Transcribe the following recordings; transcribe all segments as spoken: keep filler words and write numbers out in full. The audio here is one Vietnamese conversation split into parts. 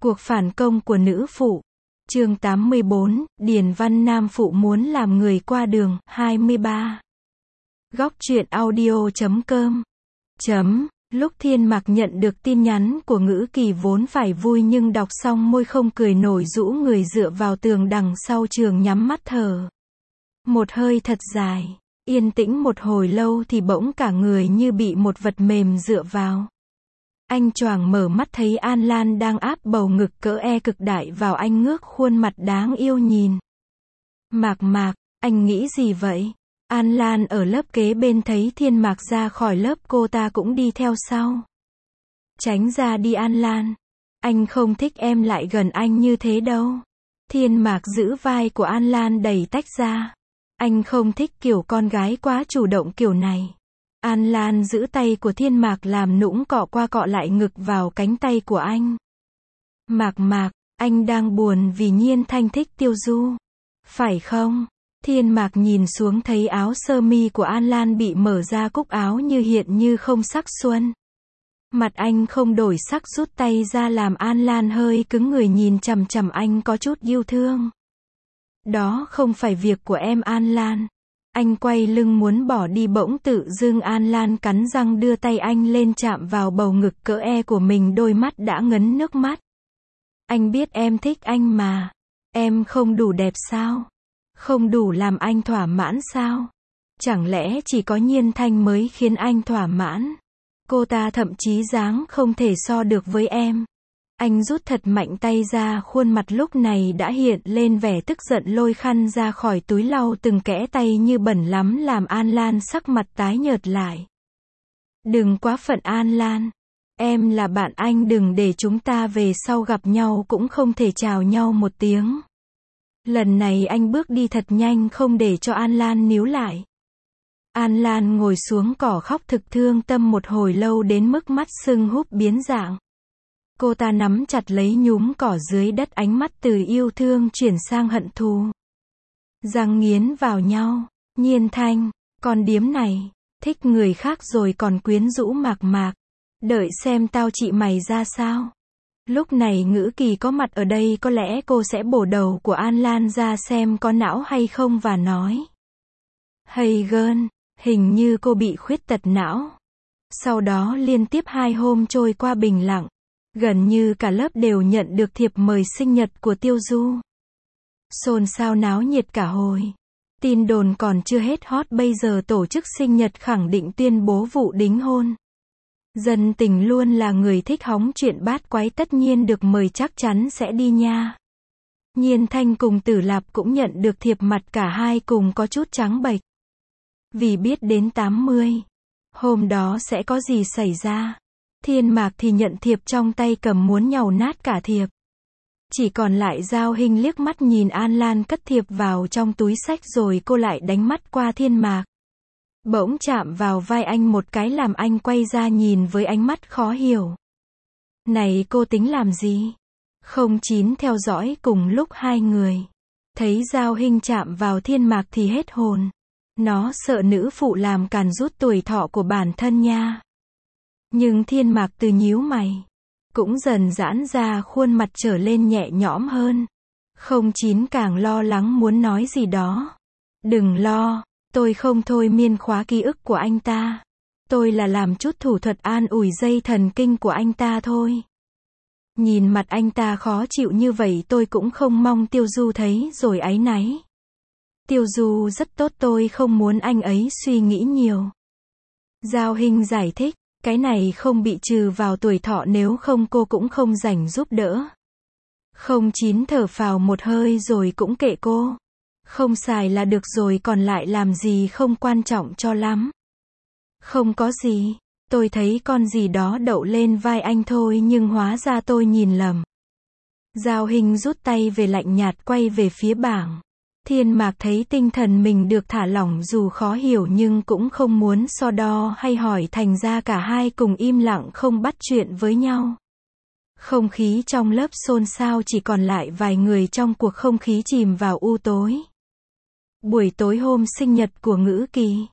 Cuộc phản công của nữ phụ. Chương tám mươi bốn, Điền Văn Nam phụ muốn làm người qua đường, hai mươi ba. Góc truyện audio chấm com. Chấm, lúc Thiên Mạc nhận được tin nhắn của Ngữ Kỳ vốn phải vui nhưng đọc xong môi không cười nổi rũ người dựa vào tường đằng sau trường nhắm mắt thở. Một hơi thật dài, yên tĩnh một hồi lâu thì bỗng cả người như bị một vật mềm dựa vào. Anh choàng mở mắt thấy An Lan đang áp bầu ngực cỡ E cực đại vào anh ngước khuôn mặt đáng yêu nhìn. Mạc Mạc, anh nghĩ gì vậy? An Lan ở lớp kế bên thấy Thiên Mạc ra khỏi lớp cô ta cũng đi theo sau. Tránh ra đi An Lan. Anh không thích em lại gần anh như thế đâu. Thiên Mạc giữ vai của An Lan đẩy tách ra. Anh không thích kiểu con gái quá chủ động kiểu này. An Lan giữ tay của Thiên Mạc làm nũng cọ qua cọ lại ngực vào cánh tay của anh. Mạc Mạc, anh đang buồn vì Nhiên Thanh thích Tiêu Du. Phải không? Thiên Mạc nhìn xuống thấy áo sơ mi của An Lan bị mở ra cúc áo như hiện như không sắc xuân. Mặt anh không đổi sắc rút tay ra làm An Lan hơi cứng người nhìn chằm chằm anh có chút yêu thương. Đó không phải việc của em An Lan. Anh quay lưng muốn bỏ đi bỗng tự dưng An Lan cắn răng đưa tay anh lên chạm vào bầu ngực cỡ E của mình, đôi mắt đã ngấn nước mắt. Anh biết em thích anh mà. Em không đủ đẹp sao? Không đủ làm anh thỏa mãn sao? Chẳng lẽ chỉ có Nhiên Thanh mới khiến anh thỏa mãn? Cô ta thậm chí dáng không thể so được với em. Anh rút thật mạnh tay ra, khuôn mặt lúc này đã hiện lên vẻ tức giận, lôi khăn ra khỏi túi lau từng kẽ tay như bẩn lắm làm An Lan sắc mặt tái nhợt lại. Đừng quá phận An Lan. Em là bạn anh, đừng để chúng ta về sau gặp nhau cũng không thể chào nhau một tiếng. Lần này anh bước đi thật nhanh không để cho An Lan níu lại. An Lan ngồi xuống cỏ khóc thực thương tâm một hồi lâu đến mức mắt sưng húp biến dạng. Cô ta nắm chặt lấy nhúm cỏ dưới đất, ánh mắt từ yêu thương chuyển sang hận thù. Răng nghiến vào nhau. Nhiên Thanh, con điếm này, thích người khác rồi còn quyến rũ Mạc Mạc. Đợi xem tao trị mày ra sao. Lúc này Ngữ Kỳ có mặt ở đây, có lẽ cô sẽ bổ đầu của An Lan ra xem có não hay không và nói. Hey girl, hình như cô bị khuyết tật não. Sau đó liên tiếp hai hôm trôi qua bình lặng. Gần như cả lớp đều nhận được thiệp mời sinh nhật của Tiêu Du. Xôn xao náo nhiệt cả hồi. Tin đồn còn chưa hết hot, bây giờ tổ chức sinh nhật khẳng định tuyên bố vụ đính hôn. Dân tình luôn là người thích hóng chuyện bát quái, tất nhiên được mời chắc chắn sẽ đi nha. Nhiên Thanh cùng Tử Lạp cũng nhận được thiệp, mặt cả hai cùng có chút trắng bệch. Vì biết đến tám mươi. Hôm đó sẽ có gì xảy ra. Thiên Mạc thì nhận thiệp trong tay cầm muốn nhàu nát cả thiệp. Chỉ còn lại Giao Hinh liếc mắt nhìn An Lan cất thiệp vào trong túi xách rồi cô lại đánh mắt qua Thiên Mạc. Bỗng chạm vào vai anh một cái làm anh quay ra nhìn với ánh mắt khó hiểu. Này cô tính làm gì? Không chín theo dõi cùng lúc hai người. Thấy Giao Hinh chạm vào Thiên Mạc thì hết hồn. Nó sợ nữ phụ làm càn rút tuổi thọ của bản thân nha. Nhưng Thiên Mạc từ nhíu mày. Cũng dần giãn ra, khuôn mặt trở lên nhẹ nhõm hơn. Không chín càng lo lắng muốn nói gì đó. Đừng lo, tôi không thôi miên khóa ký ức của anh ta. Tôi là làm chút thủ thuật an ủi dây thần kinh của anh ta thôi. Nhìn mặt anh ta khó chịu như vậy tôi cũng không mong Tiêu Du thấy rồi áy náy. Tiêu Du rất tốt, tôi không muốn anh ấy suy nghĩ nhiều. Giao Hinh giải thích. Cái này không bị trừ vào tuổi thọ, nếu không cô cũng không rảnh giúp đỡ. Không chín thở phào một hơi rồi cũng kệ cô. Không xài là được rồi, còn lại làm gì không quan trọng cho lắm. Không có gì, tôi thấy con gì đó đậu lên vai anh thôi nhưng hóa ra tôi nhìn lầm. Giao Hinh rút tay về lạnh nhạt quay về phía bảng. Thiên Mạc thấy tinh thần mình được thả lỏng dù khó hiểu nhưng cũng không muốn so đo hay hỏi, thành ra cả hai cùng im lặng không bắt chuyện với nhau. Không khí trong lớp xôn xao, chỉ còn lại vài người trong cuộc không khí chìm vào u tối. Buổi tối hôm sinh nhật của Ngữ Kỳ.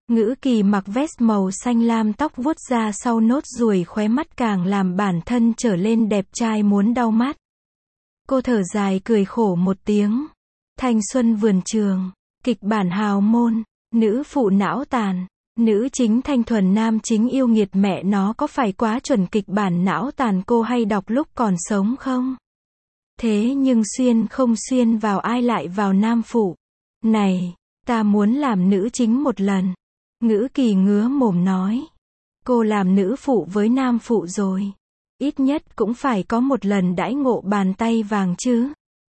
Ngữ Kỳ mặc vest màu xanh lam, tóc vuốt ra sau nốt ruồi, khóe mắt càng làm bản thân trở lên đẹp trai muốn đau mắt. Cô thở dài cười khổ một tiếng. Thanh xuân vườn trường, kịch bản hào môn, nữ phụ não tàn, nữ chính thanh thuần, nam chính yêu nghiệt, mẹ nó có phải quá chuẩn kịch bản não tàn cô hay đọc lúc còn sống không? Thế nhưng xuyên không xuyên vào ai lại vào nam phụ. Này, ta muốn làm nữ chính một lần. Ngữ Kỳ ngứa mồm nói. Cô làm nữ phụ với nam phụ rồi. Ít nhất cũng phải có một lần đãi ngộ bàn tay vàng chứ.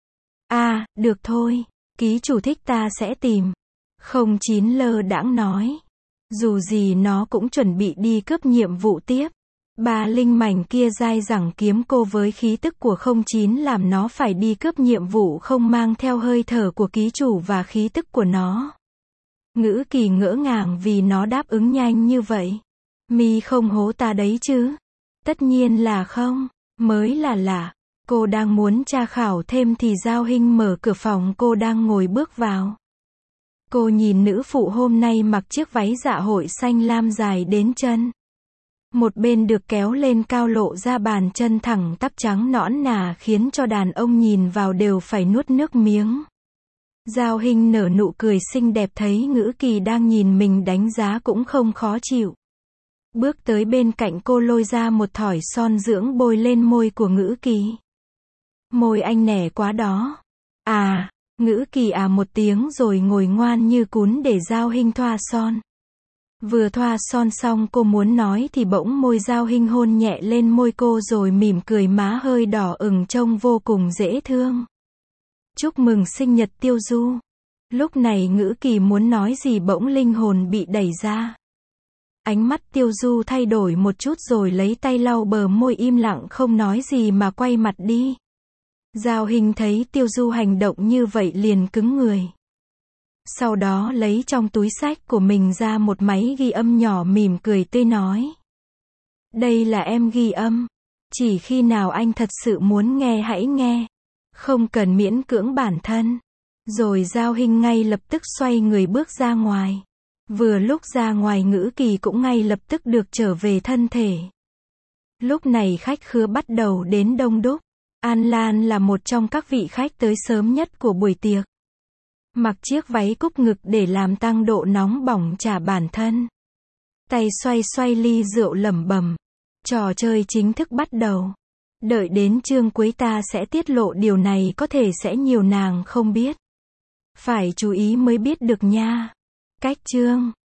À, được thôi. Ký chủ thích ta sẽ tìm. Không chín lơ đãng nói. Dù gì nó cũng chuẩn bị đi cướp nhiệm vụ tiếp. Ba linh mảnh kia dai dẳng kiếm cô với khí tức của không chín làm nó phải đi cướp nhiệm vụ không mang theo hơi thở của ký chủ và khí tức của nó. Ngữ Kỳ ngỡ ngàng vì nó đáp ứng nhanh như vậy. Mi không hố ta đấy chứ? Tất nhiên là không. Mới là lạ. Cô đang muốn tra khảo thêm thì Giao Hinh mở cửa phòng cô đang ngồi bước vào. Cô nhìn nữ phụ hôm nay mặc chiếc váy dạ hội xanh lam dài đến chân. Một bên được kéo lên cao lộ ra bàn chân thẳng tắp trắng nõn nà khiến cho đàn ông nhìn vào đều phải nuốt nước miếng. Giao Hinh nở nụ cười xinh đẹp thấy Ngữ Kỳ đang nhìn mình đánh giá cũng không khó chịu. Bước tới bên cạnh cô lôi ra một thỏi son dưỡng bôi lên môi của Ngữ Kỳ. Môi anh nẻ quá đó. À, Ngữ Kỳ à một tiếng rồi ngồi ngoan như cún để Giao Hinh thoa son. Vừa thoa son xong cô muốn nói thì bỗng môi Giao Hinh hôn nhẹ lên môi cô rồi mỉm cười, má hơi đỏ ửng trông vô cùng dễ thương. Chúc mừng sinh nhật Tiêu Du. Lúc này Ngữ Kỳ muốn nói gì bỗng linh hồn bị đẩy ra. Ánh mắt Tiêu Du thay đổi một chút rồi lấy tay lau bờ môi, im lặng không nói gì mà quay mặt đi. Giao Hinh thấy Tiêu Du hành động như vậy liền cứng người. Sau đó lấy trong túi xách của mình ra một máy ghi âm nhỏ, mỉm cười tươi nói. Đây là em ghi âm. Chỉ khi nào anh thật sự muốn nghe hãy nghe. Không cần miễn cưỡng bản thân. Rồi Giao Hinh ngay lập tức xoay người bước ra ngoài. Vừa lúc ra ngoài Ngữ Kỳ cũng ngay lập tức được trở về thân thể. Lúc này khách khứa bắt đầu đến đông đúc. An Lan là một trong các vị khách tới sớm nhất của buổi tiệc. Mặc chiếc váy cúc ngực để làm tăng độ nóng bỏng trả bản thân. Tay xoay xoay ly rượu lẩm bẩm. Trò chơi chính thức bắt đầu. Đợi đến chương cuối ta sẽ tiết lộ điều này, có thể sẽ nhiều nàng không biết. Phải chú ý mới biết được nha. Cách chương